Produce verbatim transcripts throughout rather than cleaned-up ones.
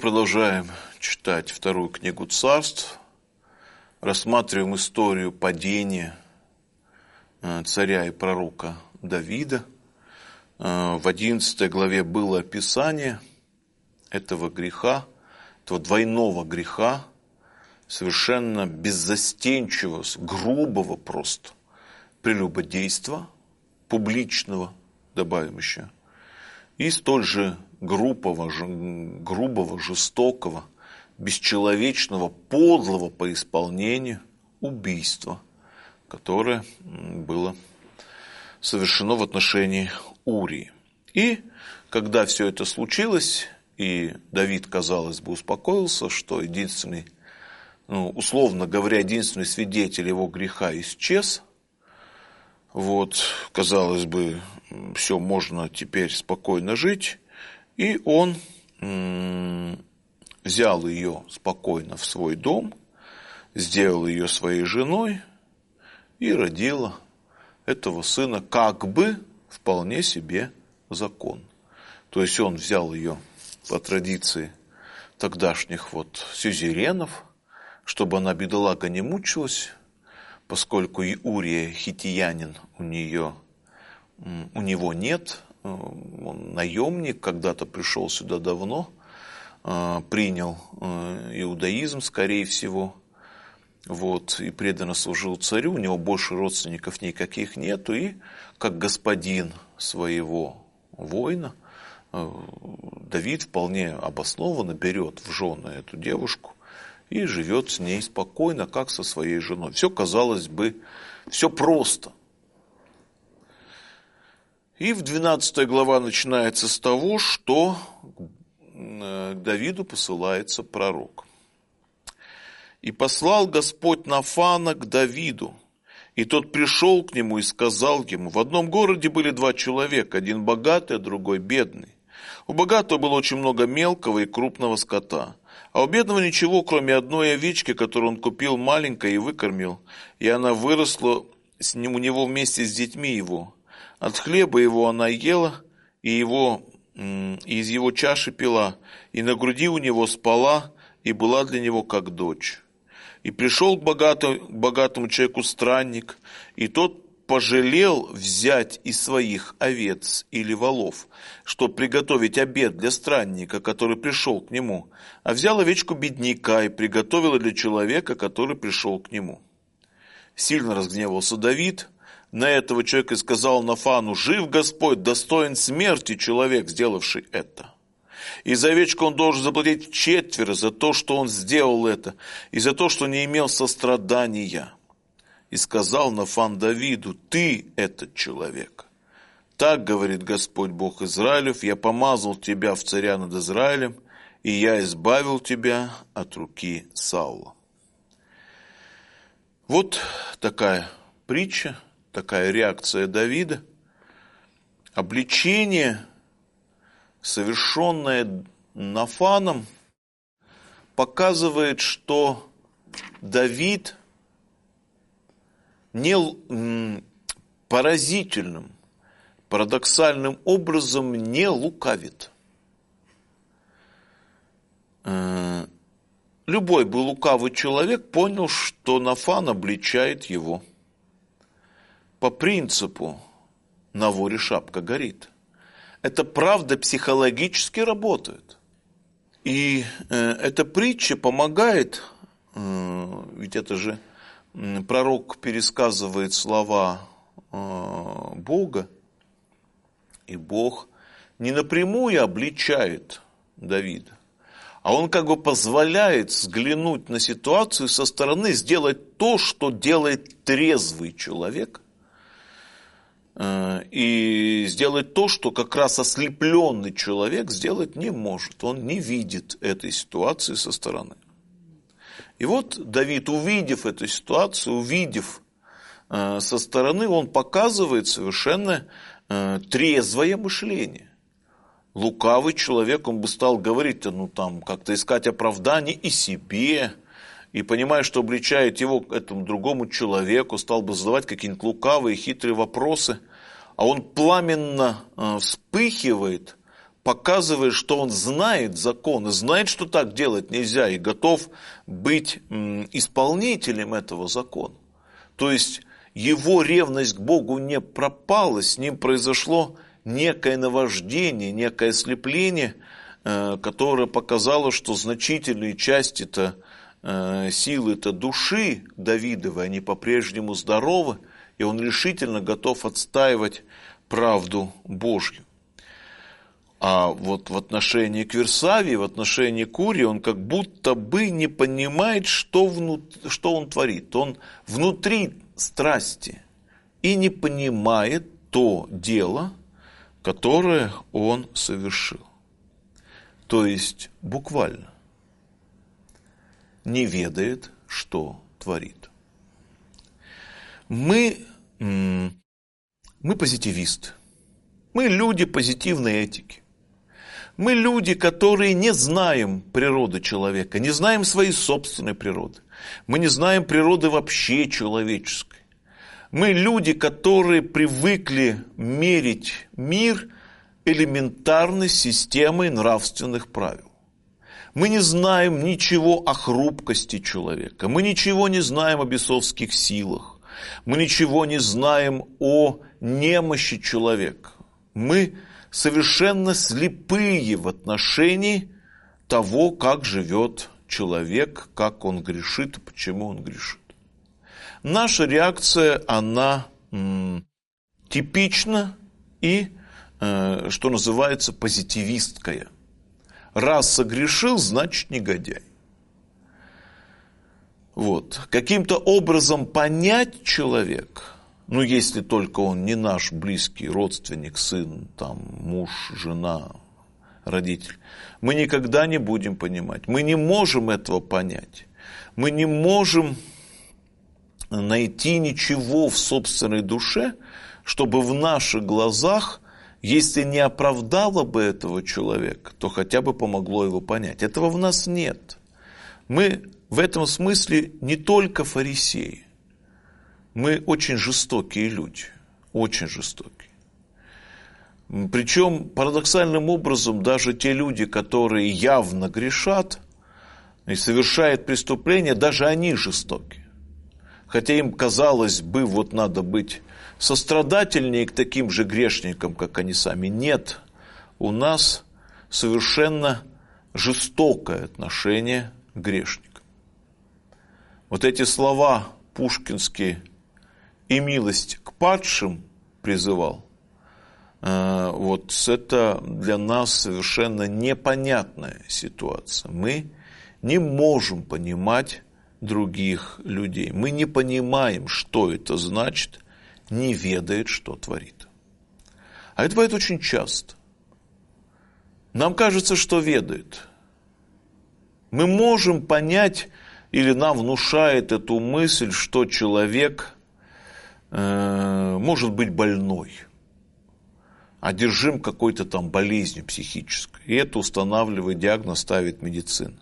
продолжаем читать вторую книгу Царств, рассматриваем историю падения царя и пророка Давида. В одиннадцатой главе было описание этого греха, этого двойного греха, совершенно беззастенчивого, грубого просто прелюбодейства, публичного, добавим еще, и столь же грубого, грубого, жестокого, бесчеловечного, подлого по исполнению убийства, которое было совершено в отношении Урии. И когда все это случилось, и Давид, казалось бы, успокоился, что единственный, ну, условно говоря, единственный свидетель его греха исчез, вот, казалось бы, все, можно теперь спокойно жить, и он м- взял ее спокойно в свой дом, сделал ее своей женой и родила этого сына как бы вполне себе закон. То есть он взял ее по традиции тогдашних вот сюзеренов, чтобы она, бедолага, не мучилась, поскольку и Урия хиттиянин у нее, у него нет, он наемник, когда-то пришел сюда давно, принял иудаизм, скорее всего, вот, и преданно служил царю, у него больше родственников никаких нету, и как господин своего воина Давид вполне обоснованно берет в жены эту девушку и живет с ней спокойно, как со своей женой. Все, казалось бы, все просто. И в двенадцатой глава начинается с того, что к Давиду посылается пророк. «И послал Господь Нафана к Давиду, и тот пришел к нему и сказал ему: в одном городе были два человека, один богатый, а другой бедный. У богатого было очень много мелкого и крупного скота, а у бедного ничего, кроме одной овечки, которую он купил маленькой и выкормил, и она выросла с ним, у него вместе с детьми его. От хлеба его она ела, и, его, и из его чаши пила, и на груди у него спала, и была для него как дочь. И пришел к богатому, к богатому человеку странник, и тот пожалел взять из своих овец или волов, чтобы приготовить обед для странника, который пришел к нему, а взял овечку бедняка и приготовил для человека, который пришел к нему. Сильно разгневался Давид на этого человека и сказал Нафану: жив Господь, достоин смерти человек, сделавший это. И за овечку он должен заплатить четверо за то, что он сделал это, и за то, что не имел сострадания. И сказал Нафан Давиду: ты этот человек. Так говорит Господь Бог Израилев: я помазал тебя в царя над Израилем, и я избавил тебя от руки Саула. Вот такая притча, такая реакция Давида. Обличение, совершенное Нафаном, показывает, что Давид не поразительным, парадоксальным образом не лукавит. Любой бы лукавый человек понял, что Нафан обличает его по принципу «на воре шапка горит». Это правда психологически работает. И э, эта притча помогает, э, ведь это же э, пророк пересказывает слова э, Бога, и Бог не напрямую обличает Давида, а он как бы позволяет взглянуть на ситуацию со стороны, сделать то, что делает трезвый человек, и сделать то, что как раз ослепленный человек сделать не может. Он не видит этой ситуации со стороны. И вот Давид, увидев эту ситуацию, увидев э, со стороны, он показывает совершенно э, трезвое мышление. Лукавый человек, он бы стал говорить, ну там, как-то искать оправдание и себе, и понимая, что обличает его к этому другому человеку, стал бы задавать какие-нибудь лукавые, хитрые вопросы, а он пламенно э, вспыхивает показывает, что он знает закон, и знает, что так делать нельзя, и готов быть исполнителем этого закона. То есть его ревность к Богу не пропала, с ним произошло некое наваждение, некое ослепление, которое показало, что значительные части-то, силы-то души Давидовой, они по-прежнему здоровы, и он решительно готов отстаивать правду Божью. А вот в отношении к Версавии, в отношении к Урии, он как будто бы не понимает, что, внут... что он творит. Он внутри страсти и не понимает то дело, которое он совершил. То есть буквально не ведает, что творит. Мы, мы позитивисты. Мы люди позитивной этики. Мы люди, которые не знаем природы человека, не знаем своей собственной природы. Мы не знаем природы вообще человеческой. Мы люди, которые привыкли мерить мир элементарной системой нравственных правил. Мы не знаем ничего о хрупкости человека. Мы ничего не знаем о бесовских силах. Мы ничего не знаем о немощи человека. Мы совершенно слепые в отношении того, как живет человек, как он грешит и почему он грешит. Наша реакция, она м, типична и, э, что называется, позитивистская. Раз согрешил, значит негодяй. Вот. Каким-то образом понять человека, ну, если только он не наш близкий родственник, сын, там, муж, жена, родитель, мы никогда не будем понимать. Мы не можем этого понять. Мы не можем найти ничего в собственной душе, чтобы в наших глазах, если не оправдало бы этого человека, то хотя бы помогло его понять. Этого в нас нет. Мы в этом смысле не только фарисеи. Мы очень жестокие люди, очень жестокие. Причем парадоксальным образом даже те люди, которые явно грешат и совершают преступления, даже они жестокие. Хотя им казалось бы, вот надо быть сострадательнее к таким же грешникам, как они сами. Нет, у нас совершенно жестокое отношение к грешникам. Вот эти слова пушкинские «и милость к падшим» призывал, вот это для нас совершенно непонятная ситуация. Мы не можем понимать других людей. Мы не понимаем, что это значит, не ведает, что творит. А это бывает очень часто. Нам кажется, что ведает. Мы можем понять, или нам внушает эту мысль, что человек э, может быть больной, одержим какой-то там болезнью психической. И это устанавливает диагноз, ставит медицина.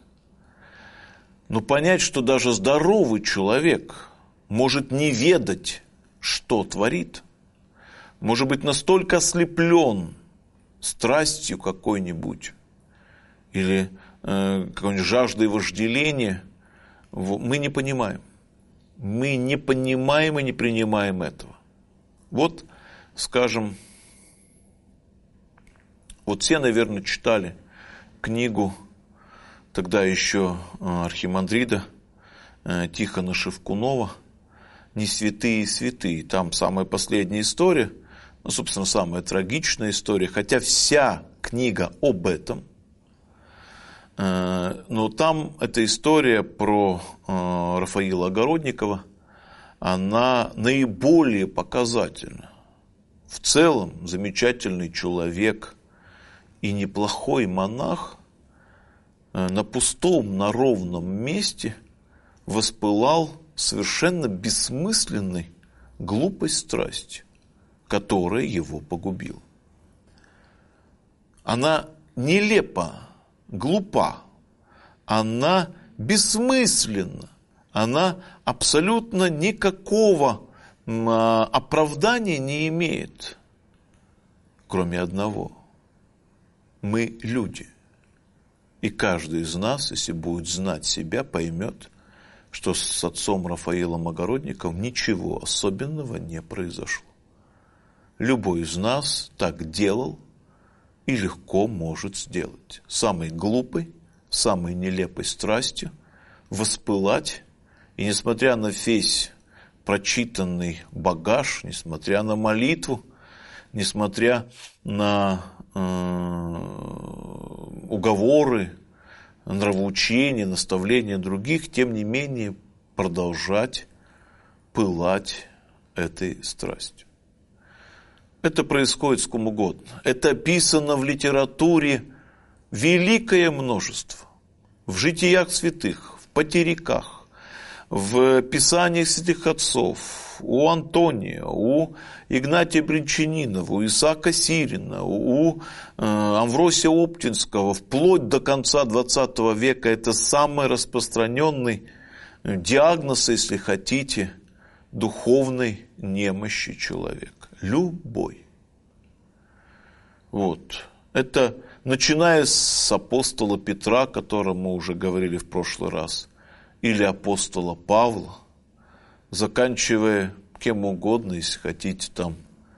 Но понять, что даже здоровый человек может не ведать, что творит, может быть настолько ослеплен страстью какой-нибудь или э, какой-нибудь жаждой вожделения, мы не понимаем. Мы не понимаем и не принимаем этого. Вот, скажем, вот все, наверное, читали книгу тогда еще архимандрита Тихона Шевкунова «Не святые и святые». Там самая последняя история, ну, собственно, самая трагичная история, хотя вся книга об этом. Но там эта история про Рафаила Огородникова, она наиболее показательна. В целом, замечательный человек и неплохой монах на пустом, на ровном месте воспылал совершенно бессмысленной, глупой страстью, которая его погубила. Она нелепа, глупа, она бессмысленна, она абсолютно никакого оправдания не имеет, кроме одного. мы люди. И каждый из нас, если будет знать себя, поймет, что с отцом Рафаилом Огородниковым ничего особенного не произошло. Любой из нас так делал и легко может сделать. Самой глупой, самой нелепой страстью воспылать, и несмотря на весь прочитанный багаж, несмотря на молитву, несмотря на э, уговоры, нравоучения, наставления других, тем не менее продолжать пылать этой страстью. Это происходит с кем угодно. Это описано в литературе великое множество. В житиях святых, в потериках, в писаниях святых отцов, у Антония, у Игнатия Брянчанинова, у Исаака Сирина, у э, Амвросия Оптинского, вплоть до конца двадцатого века. Это самый распространенный диагноз, если хотите, духовной немощи человека. Любой. Вот. Это начиная с апостола Петра, о котором мы уже говорили в прошлый раз, или апостола Павла, заканчивая кем угодно, если хотите, там,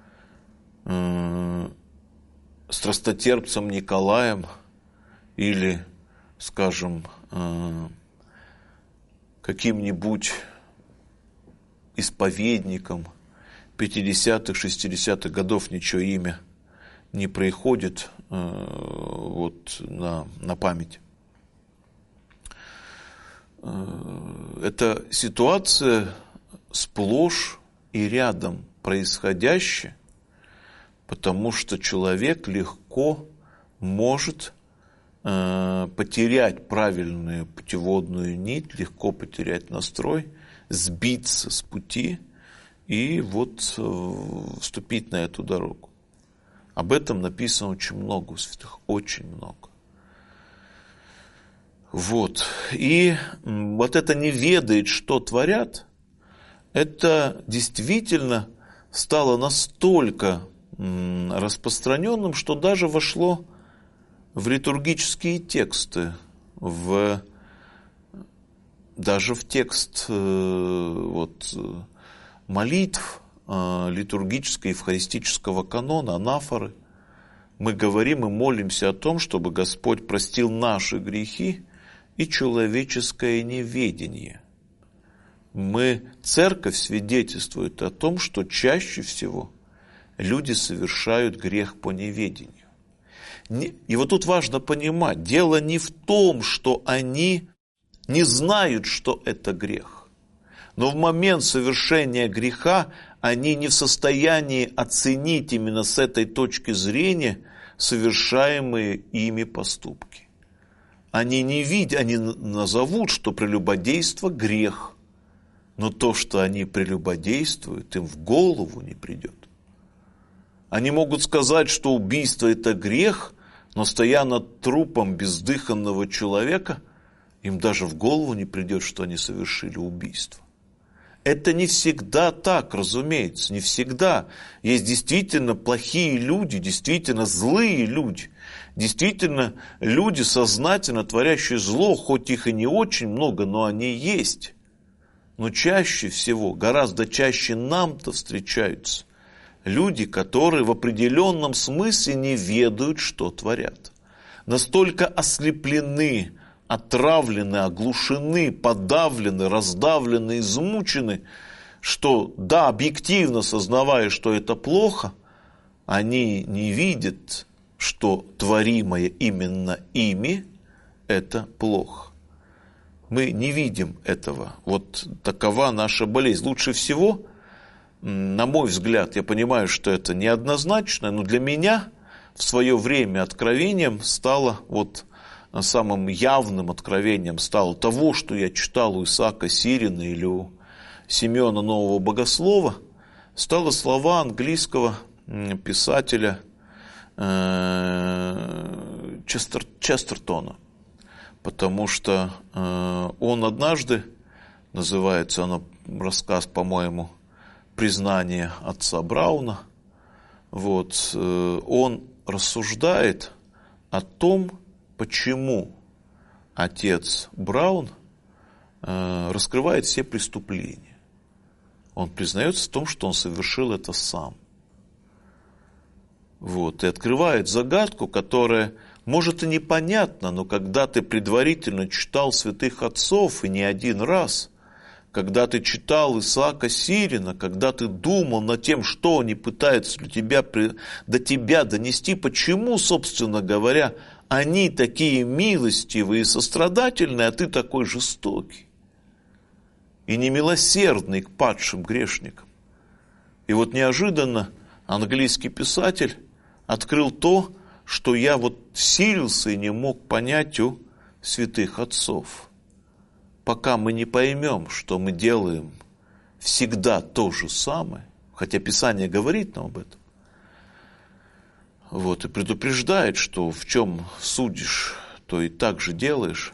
э, страстотерпцем Николаем, или, скажем, э, каким-нибудь исповедником пятидесятых, шестидесятых годов, ничего имя не приходит э, вот, на, на память. Э, эта ситуация сплошь и рядом происходящая, потому что человек легко может э, потерять правильную путеводную нить, легко потерять настрой, сбиться с пути и вот э, вступить на эту дорогу. Об этом написано очень много у святых, очень много. Вот. И вот это не ведает, что творят, это действительно стало настолько распространенным, что даже вошло в литургические тексты, в, даже в текст э, вот, молитв э, литургического и евхаристического канона, анафоры. Мы говорим и молимся о том, чтобы Господь простил наши грехи и человеческое неведение. Мы, церковь свидетельствует о том, что чаще всего люди совершают грех по неведению. И вот тут важно понимать, дело не в том, что они не знают, что это грех. Но в момент совершения греха они не в состоянии оценить именно с этой точки зрения совершаемые ими поступки. Они не видят, они назовут, что прелюбодейство – грех. Но то, что они прелюбодействуют, им в голову не придет. Они могут сказать, что убийство – это грех, но стоя над трупом бездыханного человека, им даже в голову не придет, что они совершили убийство. Это не всегда так, разумеется, не всегда. Есть действительно плохие люди, действительно злые люди, действительно люди, сознательно творящие зло, хоть их и не очень много, но они есть. Но чаще всего, гораздо чаще нам-то встречаются люди, которые в определенном смысле не ведают, что творят. Настолько ослеплены, отравлены, оглушены, подавлены, раздавлены, измучены, что, да, объективно сознавая, что это плохо, они не видят, что творимое именно ими – это плохо. Мы не видим этого. Вот такова наша болезнь. Лучше всего, на мой взгляд, я понимаю, что это неоднозначно, но для меня в свое время откровением стало, вот самым явным откровением стало того, что я читал у Исаака Сирина или у Симеона Нового Богослова, стало слова английского писателя Честер, Честертона. Потому что э, он однажды, называется оно, рассказ, по-моему, «Признание отца Брауна», вот, э, он рассуждает о том, почему отец Браун э, раскрывает все преступления. Он признается в том, что он совершил это сам. Вот, и открывает загадку, которая, может, и непонятна, но когда ты предварительно читал святых отцов, и не один раз, когда ты читал Исаака Сирина, когда ты думал над тем, что они пытаются для тебя, до тебя донести, почему, собственно говоря, они такие милостивые и сострадательные, а ты такой жестокий и немилосердный к падшим грешникам. И вот неожиданно английский писатель открыл то, что я вот силился и не мог понять у святых отцов. Пока мы не поймем, что мы делаем всегда то же самое, хотя Писание говорит нам об этом, вот, и предупреждает, что в чем судишь, то и так же делаешь.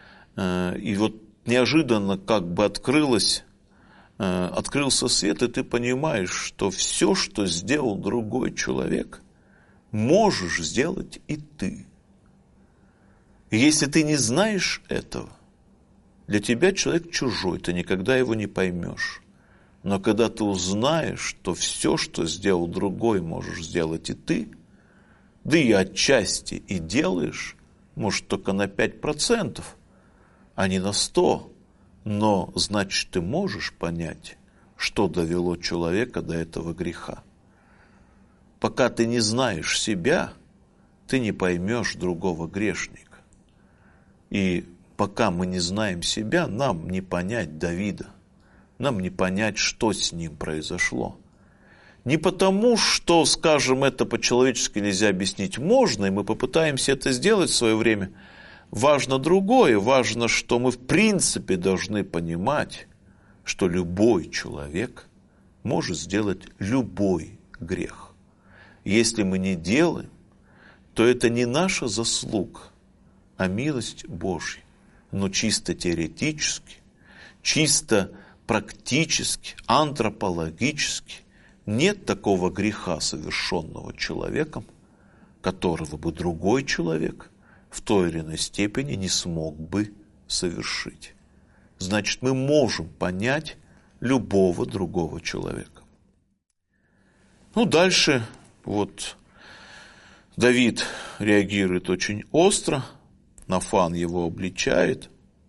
И вот неожиданно как бы открылось, открылся свет, и ты понимаешь, что все, что сделал другой человек, можешь сделать и ты. И если ты не знаешь этого, для тебя человек чужой, ты никогда его не поймешь. Но когда ты узнаешь, что все, что сделал другой, можешь сделать и ты, да и отчасти и делаешь, может, только на пять процентов, а не на сто, но, значит, ты можешь понять, что довело человека до этого греха. Пока ты не знаешь себя, ты не поймешь другого грешника. И пока мы не знаем себя, нам не понять Давида, нам не понять, что с ним произошло. Не потому, что, скажем, это по-человечески нельзя объяснить, можно, и мы попытаемся это сделать в свое время. Важно другое, важно, что мы в принципе должны понимать, что любой человек может сделать любой грех. Если мы не делаем, то это не наша заслуга, а милость Божья. Но чисто теоретически, чисто практически, антропологически нет такого греха, совершенного человеком, которого бы другой человек в той или иной степени не смог бы совершить. Значит, мы можем понять любого другого человека. Ну, дальше вот Давид реагирует очень остро, Нафан его обличает.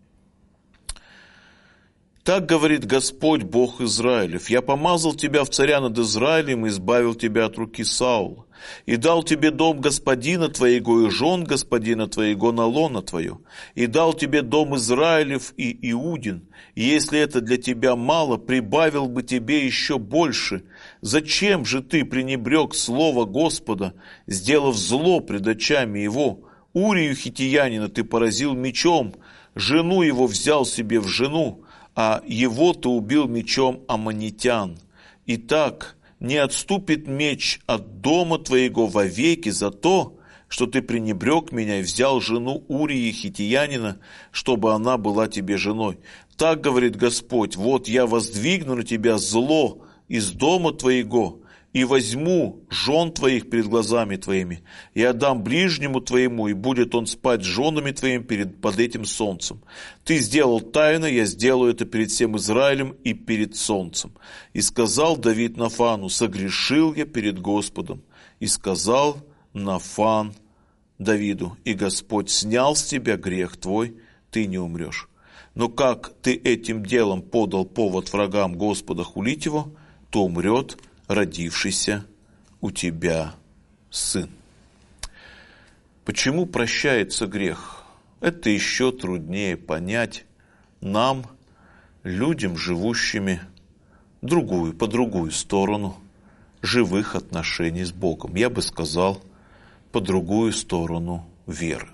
Так говорит Господь, Бог Израилев: «Я помазал тебя в царя над Израилем и избавил тебя от руки Саула, и дал тебе дом господина твоего и жен господина твоего на лоно твое, и дал тебе дом Израилев и Иудин, и если это для тебя мало, прибавил бы тебе еще больше. Зачем же ты пренебрег слово Господа, сделав зло пред очами его? Урию хитиянина ты поразил мечом, жену его взял себе в жену, а его ты убил мечом аммонитян. Итак, не отступит меч от дома твоего вовеки за то, что ты пренебрег меня и взял жену Урии хитиянина, чтобы она была тебе женой. Так говорит Господь: вот я воздвигну на тебя зло из дома твоего, и возьму жен твоих перед глазами твоими, и отдам ближнему твоему, и будет он спать с женами твоими перед, под этим солнцем. Ты сделал тайно, я сделаю это перед всем Израилем и перед солнцем. И сказал Давид Нафану: согрешил я перед Господом. И сказал Нафан Давиду: и Господь снял с тебя грех твой, ты не умрешь. Но как ты этим делом подал повод врагам Господа хулить его, то умрет родившийся у тебя сын. Почему прощается грех? Это еще труднее понять нам, людям, живущими другую, по другую сторону живых отношений с Богом. Я бы сказал, по другую сторону веры.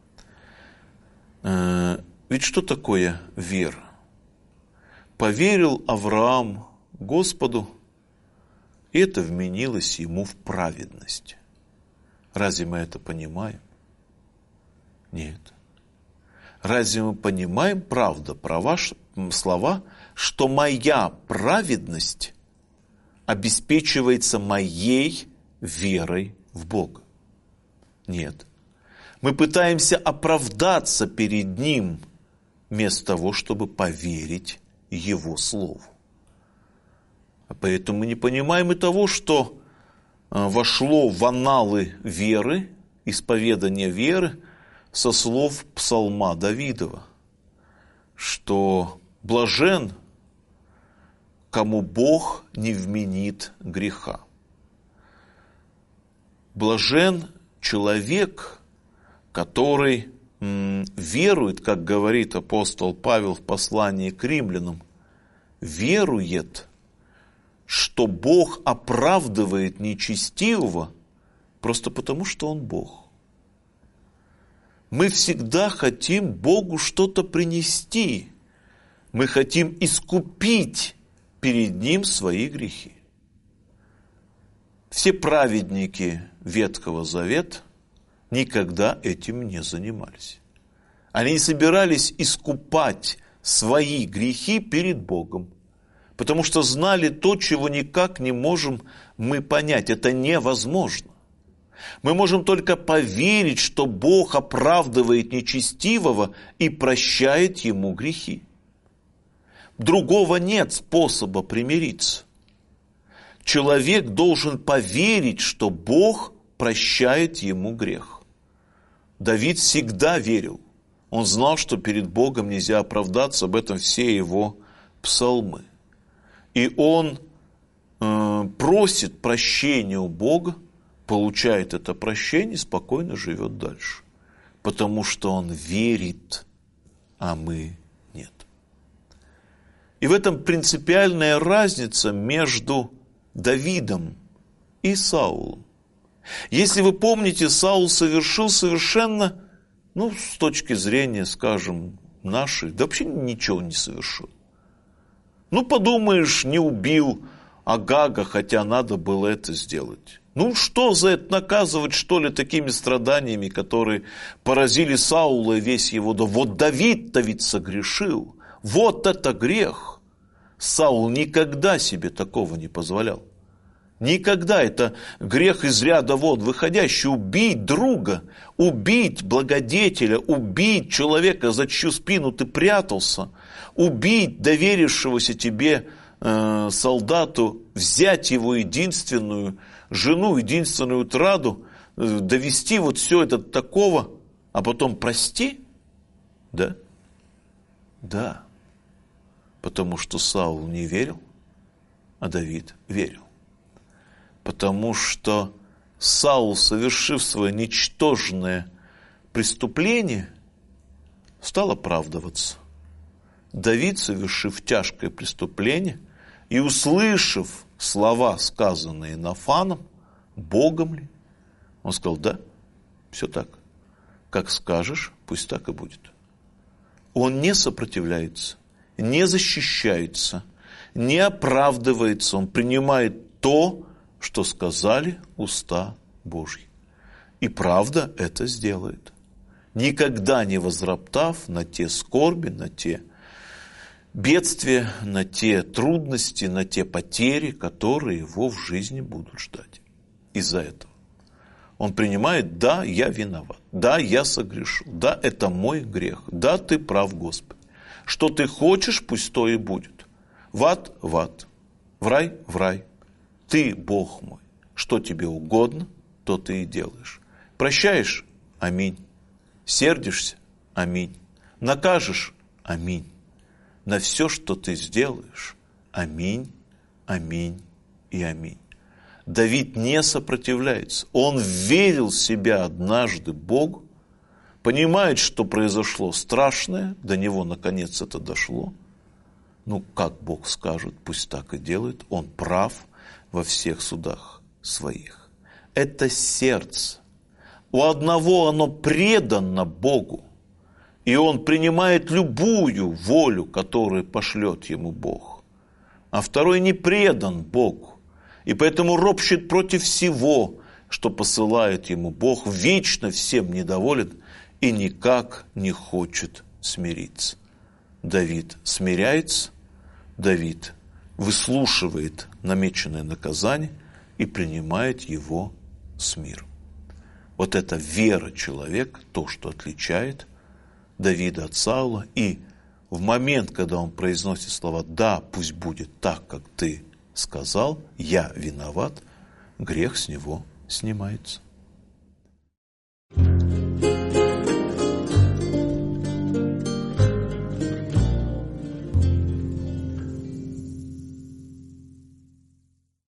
Ведь что такое вера? Поверил Авраам Господу, и это вменилось ему в праведность. Разве мы это понимаем? Нет. Разве мы понимаем, правда, про ваши слова, что моя праведность обеспечивается моей верой в Бога? Нет. Мы пытаемся оправдаться перед Ним, вместо того, чтобы поверить Его Слову. А поэтому мы не понимаем и того, что вошло в анналы веры, исповедания веры, со слов псалма Давидова, что блажен, кому Бог не вменит греха. Блажен человек, который м, верует, как говорит апостол Павел в послании к римлянам, верует, что Бог оправдывает нечестивого просто потому, что Он Бог. Мы всегда хотим Богу что-то принести. Мы хотим искупить перед Ним свои грехи. Все праведники Ветхого Завета никогда этим не занимались. Они не собирались искупать свои грехи перед Богом, потому что знали то, чего никак не можем мы понять. Это невозможно. Мы можем только поверить, что Бог оправдывает нечестивого и прощает ему грехи. Другого нет способа примириться. Человек должен поверить, что Бог прощает ему грех. Давид всегда верил. Он знал, что перед Богом нельзя оправдаться, об этом все его псалмы. И он э, просит прощения у Бога, получает это прощение и спокойно живет дальше. Потому что он верит, а мы нет. И в этом принципиальная разница между Давидом и Саулом. Если вы помните, Саул совершил совершенно, ну, с точки зрения, скажем, нашей, да вообще ничего не совершил. Ну, подумаешь, не убил Агага, хотя надо было это сделать. Ну, что за это наказывать, что ли, такими страданиями, которые поразили Саула и весь его дом? Вот Давид-то ведь согрешил. Вот это грех. Саул никогда себе такого не позволял. Никогда. Это грех из ряда вон выходящий. Убить друга, убить благодетеля, убить человека, за чью спину ты прятался, убить доверившегося тебе э, солдату, взять его единственную жену, единственную утраду, э, довести вот все это до такого, а потом прости? Да? Да. Потому что Саул не верил, а Давид верил. Потому что Саул, совершив свое ничтожное преступление, стал оправдываться. Давид, совершив тяжкое преступление и услышав слова, сказанные Нафаном, Богом ли, он сказал: да, все так. Как скажешь, пусть так и будет. Он не сопротивляется, не защищается, не оправдывается. Он принимает то, что сказали уста Божьи. И правда это сделает. Никогда не возроптав на те скорби, на те бедствия, на те трудности, на те потери, которые его в жизни будут ждать. Из-за этого он принимает: да, я виноват, да, я согрешил, да, это мой грех, да, ты прав, Господи. Что ты хочешь, пусть то и будет. В ад – в ад, в рай – в рай. Ты, Бог мой, что тебе угодно, то ты и делаешь. Прощаешь – аминь. Сердишься – аминь. Накажешь – аминь. На все, что ты сделаешь – аминь, аминь и аминь. Давид не сопротивляется. Он верил себя однажды Богу, понимает, что произошло страшное, до него наконец это дошло. Ну, как Бог скажет, пусть так и делает. Он прав во всех судах своих. Это сердце. У одного оно предано Богу, и он принимает любую волю, которую пошлет ему Бог. А второй не предан Богу, и поэтому ропщет против всего, что посылает ему Бог, вечно всем недоволен и никак не хочет смириться. Давид смиряется, Давид выслушивает намеченное наказание и принимает его с миром. Вот эта вера человека, то, что отличает Давида от Саула. И в момент, когда он произносит слова «да, пусть будет так, как ты сказал, я виноват», грех с него снимается.